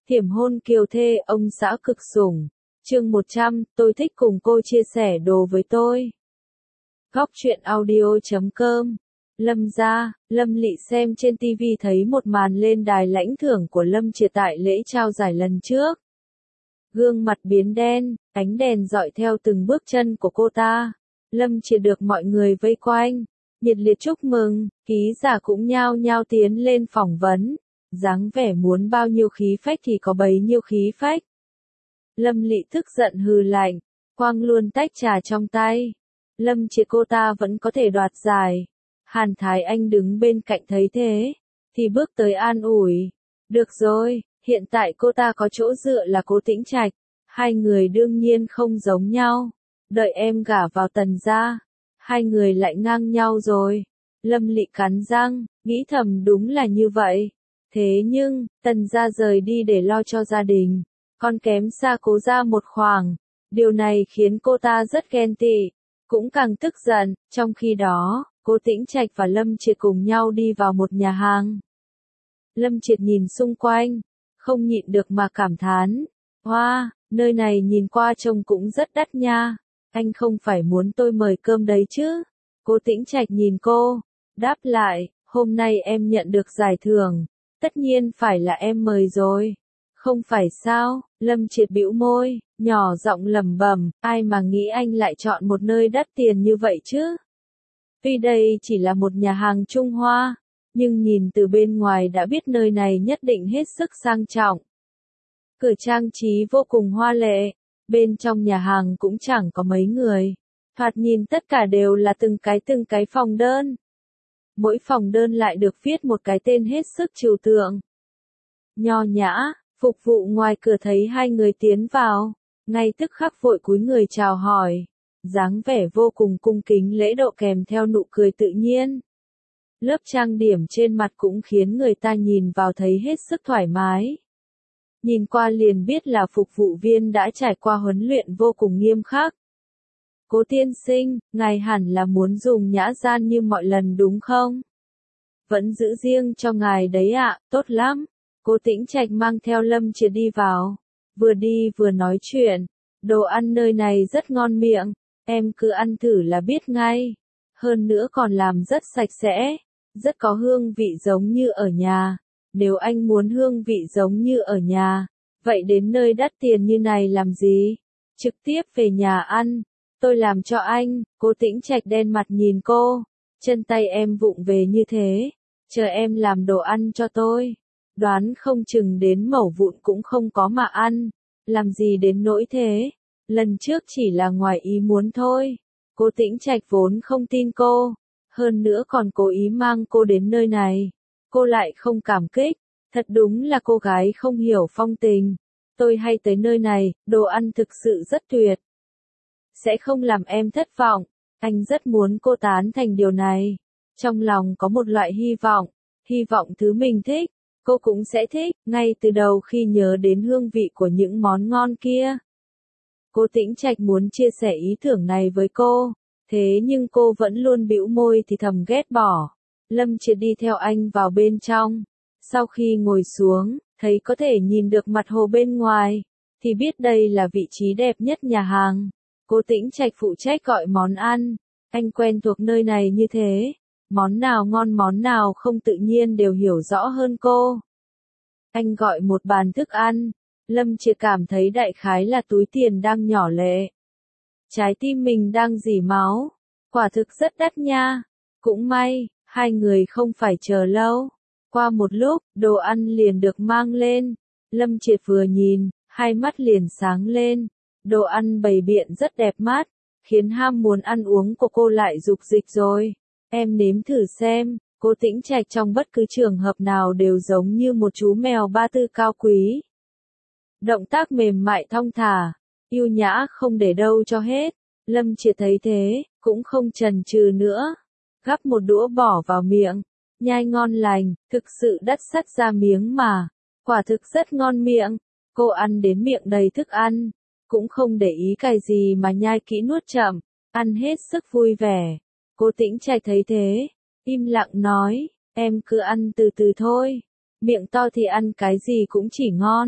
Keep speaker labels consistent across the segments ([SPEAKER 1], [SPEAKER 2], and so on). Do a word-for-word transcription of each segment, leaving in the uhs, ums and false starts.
[SPEAKER 1] Thiểm hôn kiều thê ông xã cực sủng. Chương một trăm, tôi thích cùng cô chia sẻ đồ với tôi. Góc truyện audio chấm com. Lâm gia, Lâm Lị xem trên ti vi thấy một màn lên đài lãnh thưởng của Lâm Triệt tại lễ trao giải lần trước. Gương mặt biến đen, ánh đèn dọi theo từng bước chân của cô ta. Lâm Triệt được mọi người vây quanh, nhiệt liệt chúc mừng, ký giả cũng nhao nhao tiến lên phỏng vấn. Dáng vẻ muốn bao nhiêu khí phách thì có bấy nhiêu khí phách. Lâm Lị tức giận hừ lạnh, quăng luôn tách trà trong tay. Lâm Triệt cô ta vẫn có thể đoạt giải. Hàn Thái Anh đứng bên cạnh thấy thế, thì bước tới an ủi. Được rồi, hiện tại cô ta có chỗ dựa là Cố Tĩnh Trạch. Hai người đương nhiên không giống nhau. Đợi em gả vào Tần gia, hai người lại ngang nhau rồi. Lâm Lị cắn răng, nghĩ thầm đúng là như vậy. Thế nhưng, Tần gia rời đi để lo cho gia đình, còn kém xa Cố gia một khoảng. Điều này khiến cô ta rất ghen tị, cũng càng tức giận. Trong khi đó, Cố Tĩnh Trạch và Lâm Triệt cùng nhau đi vào một nhà hàng. Lâm Triệt nhìn xung quanh, không nhịn được mà cảm thán. Hoa, wow, nơi này nhìn qua trông cũng rất đắt nha. Anh không phải muốn tôi mời cơm đấy chứ? Cố Tĩnh Trạch nhìn cô, đáp lại, hôm nay em nhận được giải thưởng, tất nhiên phải là em mời rồi. Không phải sao? Lâm Triệt bĩu môi, nhỏ giọng lẩm bẩm, ai mà nghĩ anh lại chọn một nơi đắt tiền như vậy chứ? Tuy đây chỉ là một nhà hàng Trung Hoa, nhưng nhìn từ bên ngoài đã biết nơi này nhất định hết sức sang trọng. Cửa trang trí vô cùng hoa lệ, bên trong nhà hàng cũng chẳng có mấy người. Thoạt nhìn tất cả đều là từng cái từng cái phòng đơn. Mỗi phòng đơn lại được viết một cái tên hết sức trừu tượng. Nho nhã, phục vụ ngoài cửa thấy hai người tiến vào, ngay tức khắc vội cúi người chào hỏi. Dáng vẻ vô cùng cung kính lễ độ kèm theo nụ cười tự nhiên. Lớp trang điểm trên mặt cũng khiến người ta nhìn vào thấy hết sức thoải mái. Nhìn qua liền biết là phục vụ viên đã trải qua huấn luyện vô cùng nghiêm khắc. Cố tiên sinh, ngài hẳn là muốn dùng nhã gian như mọi lần đúng không? Vẫn giữ riêng cho ngài đấy ạ, tốt lắm. Cố Tĩnh Trạch mang theo Lâm Triệt đi vào, vừa đi vừa nói chuyện. Đồ ăn nơi này rất ngon miệng, em cứ ăn thử là biết ngay. Hơn nữa còn làm rất sạch sẽ, rất có hương vị giống như ở nhà. Nếu anh muốn hương vị giống như ở nhà, vậy đến nơi đắt tiền như này làm gì? Trực tiếp về nhà ăn, tôi làm cho anh. Cố Tĩnh Trạch đen mặt nhìn cô, chân tay em vụng về như thế, chờ em làm đồ ăn cho tôi. Đoán không chừng đến mẩu vụn cũng không có mà ăn, làm gì đến nỗi thế, lần trước chỉ là ngoài ý muốn thôi. Cố Tĩnh Trạch vốn không tin cô, hơn nữa còn cố ý mang cô đến nơi này. Cô lại không cảm kích, thật đúng là cô gái không hiểu phong tình. Tôi hay tới nơi này, đồ ăn thực sự rất tuyệt. Sẽ không làm em thất vọng, anh rất muốn cô tán thành điều này. Trong lòng có một loại hy vọng, hy vọng thứ mình thích, cô cũng sẽ thích, ngay từ đầu khi nhớ đến hương vị của những món ngon kia. Cố Tĩnh Trạch muốn chia sẻ ý tưởng này với cô, thế nhưng cô vẫn luôn bĩu môi thì thầm ghét bỏ. Lâm Triệt đi theo anh vào bên trong. Sau khi ngồi xuống, thấy có thể nhìn được mặt hồ bên ngoài, thì biết đây là vị trí đẹp nhất nhà hàng. Cố Tĩnh Trạch phụ trách gọi món ăn. Anh quen thuộc nơi này như thế, món nào ngon món nào không tự nhiên đều hiểu rõ hơn cô. Anh gọi một bàn thức ăn. Lâm Triệt cảm thấy đại khái là túi tiền đang nhỏ lệ. Trái tim mình đang rỉ máu. Quả thực rất đắt nha. Cũng may, hai người không phải chờ lâu. Qua một lúc, đồ ăn liền được mang lên. Lâm Triệt vừa nhìn, hai mắt liền sáng lên. Đồ ăn bày biện rất đẹp mắt, khiến ham muốn ăn uống của cô lại dục dịch rồi. Em nếm thử xem. Cố Tĩnh Trạch trong bất cứ trường hợp nào đều giống như một chú mèo ba tư cao quý. Động tác mềm mại thong thả, yêu nhã không để đâu cho hết. Lâm Triệt thấy thế, cũng không chần chừ nữa. Gắp một đũa bỏ vào miệng, nhai ngon lành, thực sự đắt sắt ra miếng mà. Quả thực rất ngon miệng. Cô ăn đến miệng đầy thức ăn, cũng không để ý cái gì mà nhai kỹ nuốt chậm, ăn hết sức vui vẻ. Cố Tĩnh Trạch thấy thế, im lặng nói, em cứ ăn từ từ thôi. Miệng to thì ăn cái gì cũng chỉ ngon,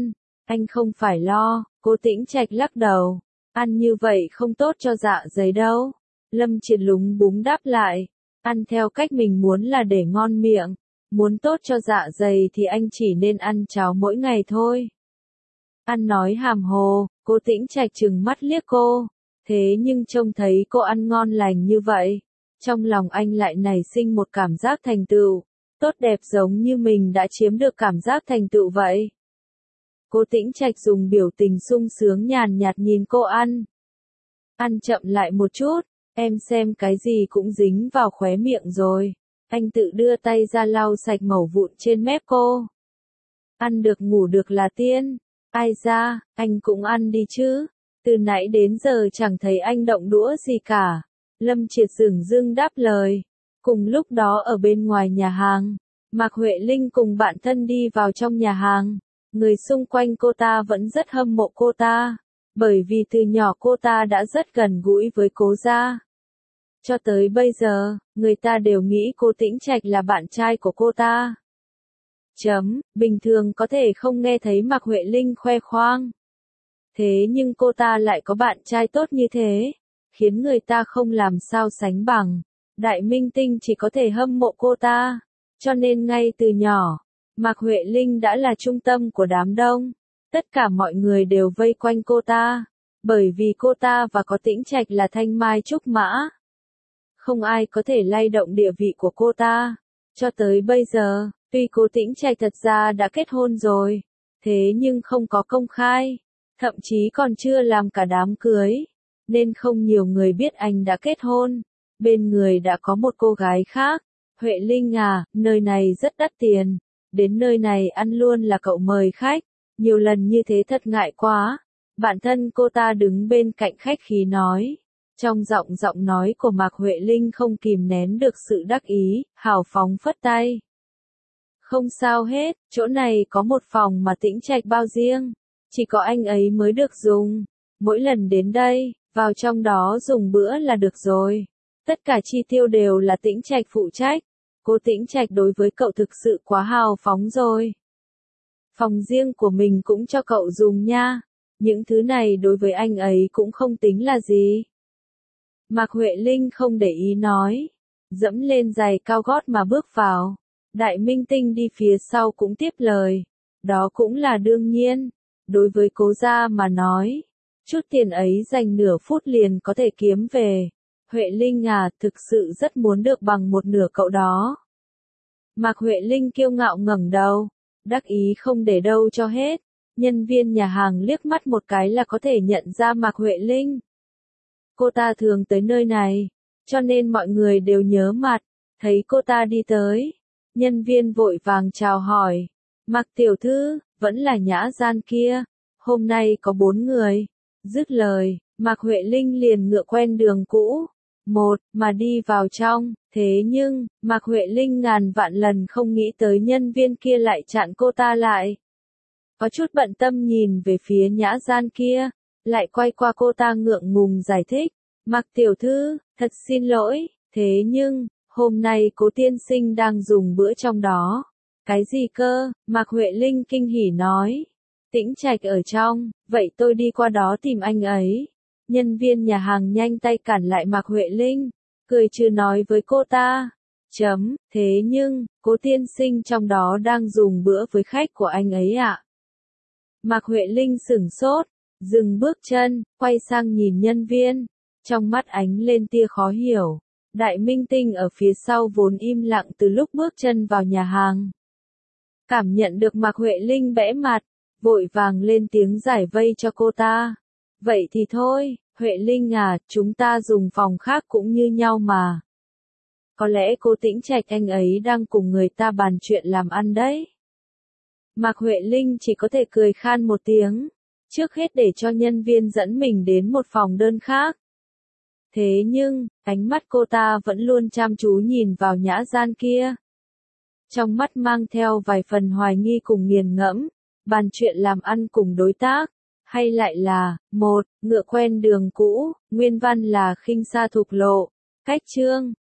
[SPEAKER 1] Anh không phải lo, Cố Tĩnh Trạch lắc đầu. Ăn như vậy không tốt cho dạ dày đâu. Lâm Triệt lúng búng đáp lại. Ăn theo cách mình muốn là để ngon miệng. Muốn tốt cho dạ dày thì anh chỉ nên ăn cháo mỗi ngày thôi. Ăn nói hàm hồ, Cố Tĩnh Trạch trừng mắt liếc cô. Thế nhưng trông thấy cô ăn ngon lành như vậy. Trong lòng anh lại nảy sinh một cảm giác thành tựu. Tốt đẹp giống như mình đã chiếm được cảm giác thành tựu vậy. Cố Tĩnh Trạch dùng biểu tình sung sướng nhàn nhạt nhìn cô ăn. Ăn chậm lại một chút, em xem cái gì cũng dính vào khóe miệng rồi. Anh tự đưa tay ra lau sạch mẩu vụn trên mép cô. Ăn được ngủ được là tiên. Ai ra, anh cũng ăn đi chứ. Từ nãy đến giờ chẳng thấy anh động đũa gì cả. Lâm Triệt dửng dưng đáp lời. Cùng lúc đó ở bên ngoài nhà hàng, Mạc Huệ Linh cùng bạn thân đi vào trong nhà hàng. Người xung quanh cô ta vẫn rất hâm mộ cô ta, bởi vì từ nhỏ cô ta đã rất gần gũi với Cố gia. Cho tới bây giờ, người ta đều nghĩ Cố Tĩnh Trạch là bạn trai của cô ta. Chấm, bình thường có thể không nghe thấy Mạc Huệ Linh khoe khoang. Thế nhưng cô ta lại có bạn trai tốt như thế, khiến người ta không làm sao sánh bằng. Đại minh tinh chỉ có thể hâm mộ cô ta, cho nên ngay từ nhỏ, Mạc Huệ Linh đã là trung tâm của đám đông. Tất cả mọi người đều vây quanh cô ta, bởi vì cô ta và Cố Tĩnh Trạch là thanh mai trúc mã. Không ai có thể lay động địa vị của cô ta. Cho tới bây giờ, tuy Cố Tĩnh Trạch thật ra đã kết hôn rồi, thế nhưng không có công khai, thậm chí còn chưa làm cả đám cưới, nên không nhiều người biết anh đã kết hôn. Bên người đã có một cô gái khác. Huệ Linh à, nơi này rất đắt tiền. Đến nơi này ăn luôn là cậu mời khách. Nhiều lần như thế thật ngại quá. Bạn thân cô ta đứng bên cạnh khách khí nói. Trong giọng giọng nói của Mạc Huệ Linh không kìm nén được sự đắc ý, hào phóng phất tay. Không sao hết, chỗ này có một phòng mà Tĩnh Trạch bao riêng. Chỉ có anh ấy mới được dùng. Mỗi lần đến đây, vào trong đó dùng bữa là được rồi. Tất cả chi tiêu đều là Tĩnh Trạch phụ trách. Cô Tĩnh Trạch đối với cậu thực sự quá hào phóng rồi. Phòng riêng của mình cũng cho cậu dùng nha. Những thứ này đối với anh ấy cũng không tính là gì. Mạc Huệ Linh không để ý nói. Dẫm lên giày cao gót mà bước vào. Đại minh tinh đi phía sau cũng tiếp lời. Đó cũng là đương nhiên. Đối với Cố gia mà nói. Chút tiền ấy dành nửa phút liền có thể kiếm về. Huệ Linh à, thực sự rất muốn được bằng một nửa cậu đó. Mạc Huệ Linh kiêu ngạo ngẩng đầu, đắc ý không để đâu cho hết. Nhân viên nhà hàng liếc mắt một cái là có thể nhận ra Mạc Huệ Linh. Cô ta thường tới nơi này, cho nên mọi người đều nhớ mặt. Thấy cô ta đi tới, nhân viên vội vàng chào hỏi. Mạc tiểu thư, vẫn là Nhã Gian kia. Hôm nay có bốn người. Dứt lời, Mạc Huệ Linh liền ngựa quen đường cũ. Một, mà đi vào trong, thế nhưng, Mạc Huệ Linh ngàn vạn lần không nghĩ tới nhân viên kia lại chặn cô ta lại. Có chút bận tâm nhìn về phía Nhã Gian kia, lại quay qua cô ta ngượng ngùng giải thích. Mạc tiểu thư, thật xin lỗi, thế nhưng, hôm nay Cố tiên sinh đang dùng bữa trong đó. Cái gì cơ? Mạc Huệ Linh kinh hỉ nói. Tĩnh Trạch ở trong, vậy tôi đi qua đó tìm anh ấy. Nhân viên nhà hàng nhanh tay cản lại Mạc Huệ Linh, cười trừ nói với cô ta. Chấm, thế nhưng, Cố tiên sinh trong đó đang dùng bữa với khách của anh ấy ạ. Mạc Huệ Linh sửng sốt, dừng bước chân, quay sang nhìn nhân viên, trong mắt ánh lên tia khó hiểu. Đại minh tinh ở phía sau vốn im lặng từ lúc bước chân vào nhà hàng. Cảm nhận được Mạc Huệ Linh bẽ mặt, vội vàng lên tiếng giải vây cho cô ta. Vậy thì thôi, Huệ Linh à, chúng ta dùng phòng khác cũng như nhau mà. Có lẽ Cố Tĩnh Trạch anh ấy đang cùng người ta bàn chuyện làm ăn đấy. Mạc Huệ Linh chỉ có thể cười khan một tiếng, trước hết để cho nhân viên dẫn mình đến một phòng đơn khác. Thế nhưng, ánh mắt cô ta vẫn luôn chăm chú nhìn vào Nhã Gian kia. Trong mắt mang theo vài phần hoài nghi cùng nghiền ngẫm, bàn chuyện làm ăn cùng đối tác. Hay lại là, một, ngựa quen đường cũ, nguyên văn là khinh xa thục lộ, cách chương,